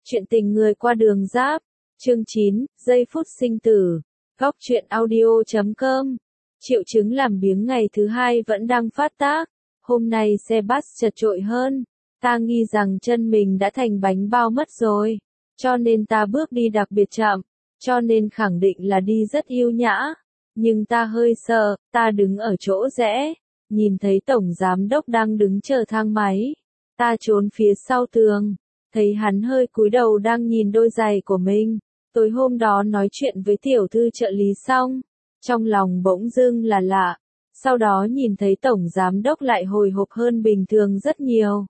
Chuyện tình người qua đường giáp. Chương 9, giây phút sinh tử. Góc truyện audio.com. Triệu chứng làm biếng ngày thứ hai vẫn đang phát tác. Hôm nay xe bus chật chội hơn. Ta nghi rằng chân mình đã thành bánh bao mất rồi. Cho nên ta bước đi đặc biệt chậm. Cho nên khẳng định là đi rất yêu nhã. Nhưng ta hơi sợ, ta đứng ở chỗ rẽ. Nhìn thấy tổng giám đốc đang đứng chờ thang máy. Ta trốn phía sau tường. Thấy hắn hơi cúi đầu đang nhìn đôi giày của mình. Tối hôm đó nói chuyện với tiểu thư trợ lý xong. Trong lòng bỗng dưng là lạ. Sau đó nhìn thấy tổng giám đốc lại hồi hộp hơn bình thường rất nhiều.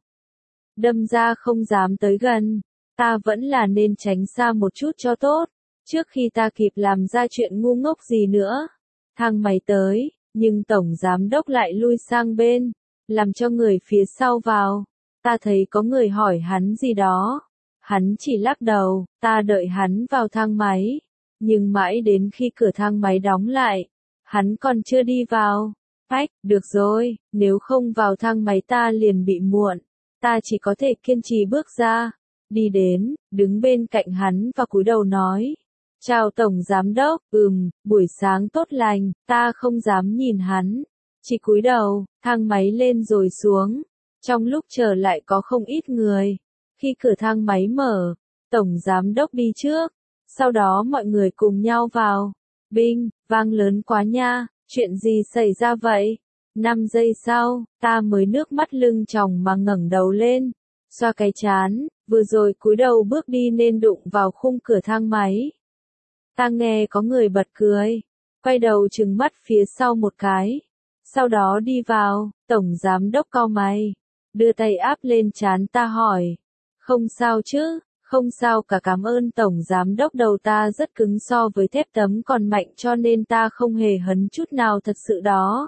Đâm ra không dám tới gần. Ta vẫn là nên tránh xa một chút cho tốt. Trước khi ta kịp làm ra chuyện ngu ngốc gì nữa. Thang máy tới, nhưng tổng giám đốc lại lui sang bên. Làm cho người phía sau vào. Ta thấy có người hỏi hắn gì đó. Hắn chỉ lắc đầu, ta đợi hắn vào thang máy. Nhưng mãi đến khi cửa thang máy đóng lại, hắn còn chưa đi vào. Ách, được rồi, nếu không vào thang máy ta liền bị muộn. Ta chỉ có thể kiên trì bước ra. Đi đến, đứng bên cạnh hắn và cúi đầu nói. Chào tổng giám đốc, buổi sáng tốt lành, ta không dám nhìn hắn. Chỉ cúi đầu, thang máy lên rồi xuống. Trong lúc chờ lại có không ít người. Khi cửa thang máy mở, tổng giám đốc đi trước. Sau đó mọi người cùng nhau vào. Binh, vang lớn quá nha, chuyện gì xảy ra vậy? 5 giây sau, ta mới nước mắt lưng tròng mà ngẩng đầu lên. Xoa cái trán, vừa rồi cúi đầu bước đi nên đụng vào khung cửa thang máy. Ta nghe có người bật cười. Quay đầu trừng mắt phía sau một cái. Sau đó đi vào, tổng giám đốc cau mày. Đưa tay áp lên trán ta hỏi. Không sao chứ, không sao cả, cảm ơn tổng giám đốc, đầu ta rất cứng so với thép tấm còn mạnh cho nên ta không hề hấn chút nào thật sự đó.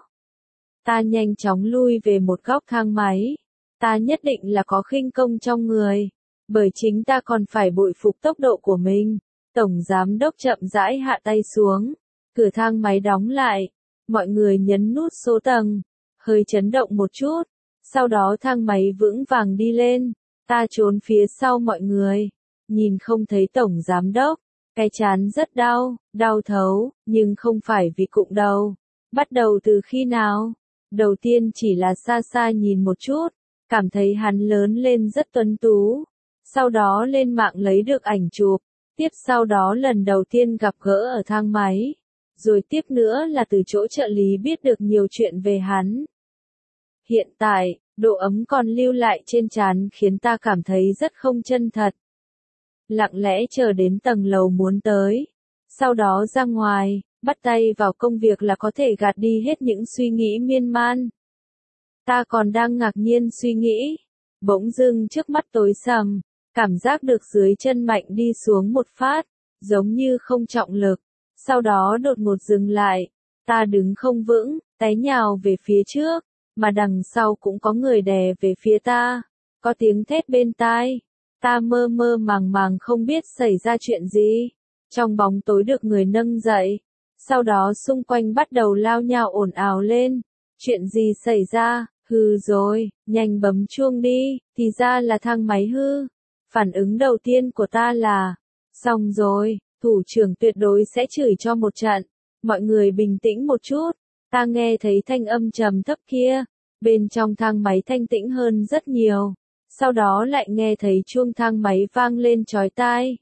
Ta nhanh chóng lui về một góc thang máy. Ta nhất định là có khinh công trong người. Bởi chính ta còn phải bội phục tốc độ của mình. Tổng giám đốc chậm rãi hạ tay xuống. Cửa thang máy đóng lại. Mọi người nhấn nút số tầng. Hơi chấn động một chút. Sau đó thang máy vững vàng đi lên. Ta trốn phía sau mọi người. Nhìn không thấy tổng giám đốc. Cái trán rất đau, đau thấu, nhưng không phải vì cụng đầu. Bắt đầu từ khi nào? Đầu tiên chỉ là xa xa nhìn một chút. Cảm thấy hắn lớn lên rất tuấn tú. Sau đó lên mạng lấy được ảnh chụp. Tiếp sau đó lần đầu tiên gặp gỡ ở thang máy. Rồi tiếp nữa là từ chỗ trợ lý biết được nhiều chuyện về hắn. Hiện tại, độ ấm còn lưu lại trên trán khiến ta cảm thấy rất không chân thật. Lặng lẽ chờ đến tầng lầu muốn tới. Sau đó ra ngoài, bắt tay vào công việc là có thể gạt đi hết những suy nghĩ miên man. Ta còn đang ngạc nhiên suy nghĩ. Bỗng dưng trước mắt tối sầm. Cảm giác được dưới chân mạnh đi xuống một phát. Giống như không trọng lực. Sau đó đột ngột dừng lại. Ta đứng không vững, té nhào về phía trước. Mà đằng sau cũng có người đè về phía ta. Có tiếng thét bên tai. Ta mơ mơ màng màng không biết xảy ra chuyện gì. Trong bóng tối được người nâng dậy. Sau đó xung quanh bắt đầu lao nhao ồn ào lên. Chuyện gì xảy ra? Hư rồi, nhanh bấm chuông đi. Thì ra là thang máy hư. Phản ứng đầu tiên của ta là xong rồi, thủ trưởng tuyệt đối sẽ chửi cho một trận. Mọi người bình tĩnh một chút. Ta nghe thấy thanh âm trầm thấp kia. Bên trong thang máy thanh tĩnh hơn rất nhiều. Sau đó lại nghe thấy chuông thang máy vang lên chói tai.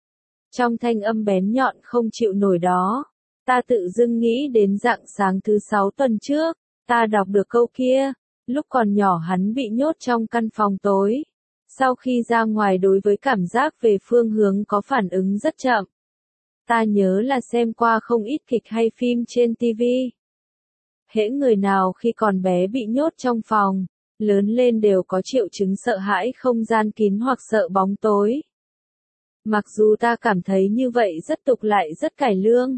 Trong thanh âm bén nhọn không chịu nổi đó, ta tự dưng nghĩ đến rạng sáng thứ 6 tuần trước. Ta đọc được câu kia. Lúc còn nhỏ hắn bị nhốt trong căn phòng tối. Sau khi ra ngoài đối với cảm giác về phương hướng có phản ứng rất chậm. Ta nhớ là xem qua không ít kịch hay phim trên TV. Hễ người nào khi còn bé bị nhốt trong phòng, lớn lên đều có triệu chứng sợ hãi không gian kín hoặc sợ bóng tối. Mặc dù ta cảm thấy như vậy rất tục lại rất cải lương.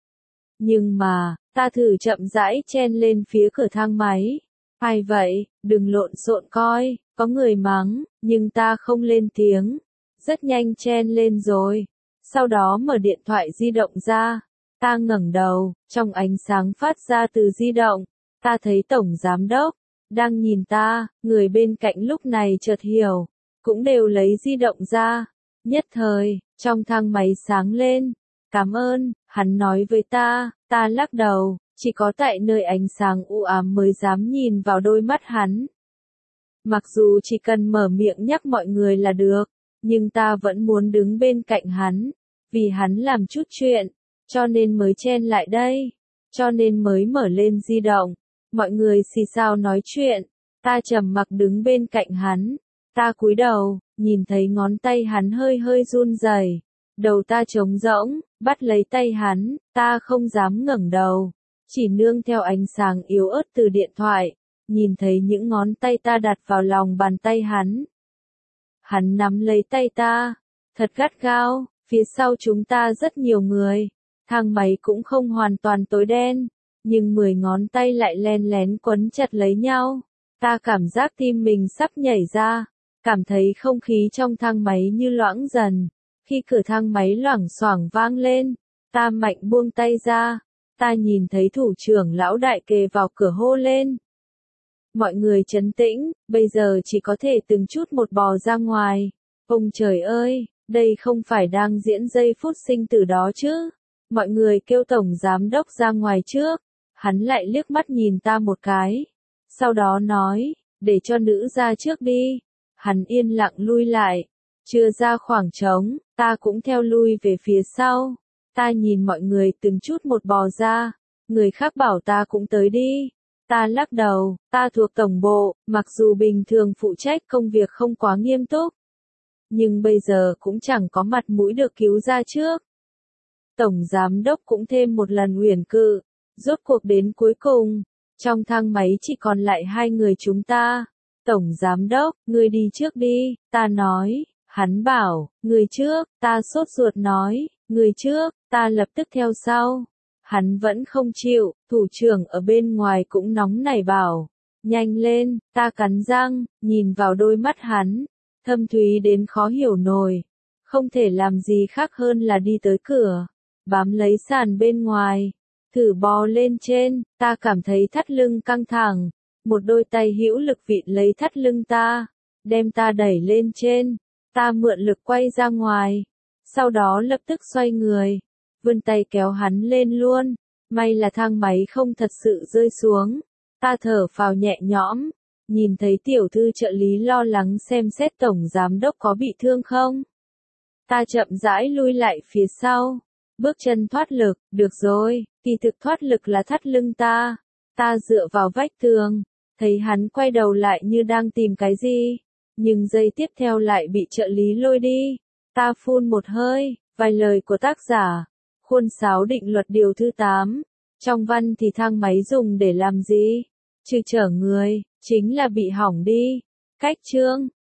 Nhưng mà, ta thử chậm rãi chen lên phía cửa thang máy. Ai vậy, đừng lộn xộn coi, có người mắng, nhưng ta không lên tiếng. Rất nhanh chen lên rồi. Sau đó mở điện thoại di động ra. Ta ngẩng đầu, trong ánh sáng phát ra từ di động. Ta thấy tổng giám đốc đang nhìn ta, người bên cạnh lúc này chợt hiểu. Cũng đều lấy di động ra. Nhất thời, trong thang máy sáng lên. Cảm ơn, hắn nói với ta lắc đầu, chỉ có tại nơi ánh sáng u ám mới dám nhìn vào đôi mắt hắn. Mặc dù chỉ cần mở miệng nhắc mọi người là được, nhưng ta vẫn muốn đứng bên cạnh hắn, vì hắn làm chút chuyện, cho nên mới chen lại đây, cho nên mới mở lên di động. Mọi người xì xào nói chuyện, ta trầm mặc đứng bên cạnh hắn, ta cúi đầu, nhìn thấy ngón tay hắn hơi hơi run rẩy, đầu ta trống rỗng, bắt lấy tay hắn, ta không dám ngẩng đầu, chỉ nương theo ánh sáng yếu ớt từ điện thoại, nhìn thấy những ngón tay ta đặt vào lòng bàn tay hắn. Hắn nắm lấy tay ta, thật gắt gao, phía sau chúng ta rất nhiều người, thang máy cũng không hoàn toàn tối đen, nhưng 10 ngón tay lại len lén quấn chặt lấy nhau. Ta cảm giác tim mình sắp nhảy ra, cảm thấy không khí trong thang máy như loãng dần. Khi cửa thang máy loảng xoảng vang lên, ta mạnh buông tay ra, ta nhìn thấy thủ trưởng lão đại kề vào cửa hô lên. Mọi người trấn tĩnh, bây giờ chỉ có thể từng chút một bò ra ngoài. Ông trời ơi, đây không phải đang diễn giây phút sinh tử đó chứ. Mọi người kêu tổng giám đốc ra ngoài trước. Hắn lại liếc mắt nhìn ta một cái. Sau đó nói, để cho nữ ra trước đi. Hắn yên lặng lui lại. Chưa ra khoảng trống, ta cũng theo lui về phía sau. Ta nhìn mọi người từng chút một bò ra. Người khác bảo ta cũng tới đi. Ta lắc đầu, ta thuộc tổng bộ, mặc dù bình thường phụ trách công việc không quá nghiêm túc. Nhưng bây giờ cũng chẳng có mặt mũi được cứu ra trước. Tổng giám đốc cũng thêm một lần uyển cự. Rốt cuộc đến cuối cùng, trong thang máy chỉ còn lại 2 người chúng ta. Tổng giám đốc, ngươi đi trước đi, ta nói. Hắn bảo, người trước, ta sốt ruột nói, người trước, ta lập tức theo sau. Hắn vẫn không chịu, thủ trưởng ở bên ngoài cũng nóng nảy bảo, nhanh lên, ta cắn răng, nhìn vào đôi mắt hắn, thâm thúy đến khó hiểu nổi, không thể làm gì khác hơn là đi tới cửa, bám lấy sàn bên ngoài, thử bò lên trên, ta cảm thấy thắt lưng căng thẳng, một đôi tay hữu lực vịn lấy thắt lưng ta, đem ta đẩy lên trên. Ta mượn lực quay ra ngoài, sau đó lập tức xoay người, vươn tay kéo hắn lên luôn, may là thang máy không thật sự rơi xuống, ta thở phào nhẹ nhõm, nhìn thấy tiểu thư trợ lý lo lắng xem xét tổng giám đốc có bị thương không. Ta chậm rãi lui lại phía sau, bước chân thoát lực, được rồi, kỳ thực thoát lực là thắt lưng ta dựa vào vách tường, thấy hắn quay đầu lại như đang tìm cái gì. Nhưng giây tiếp theo lại bị trợ lý lôi đi. Ta phun một hơi, vài lời của tác giả. Khuôn sáo định luật điều thứ 8. Trong văn thì thang máy dùng để làm gì? Trừ chở người, chính là bị hỏng đi. Cách chương.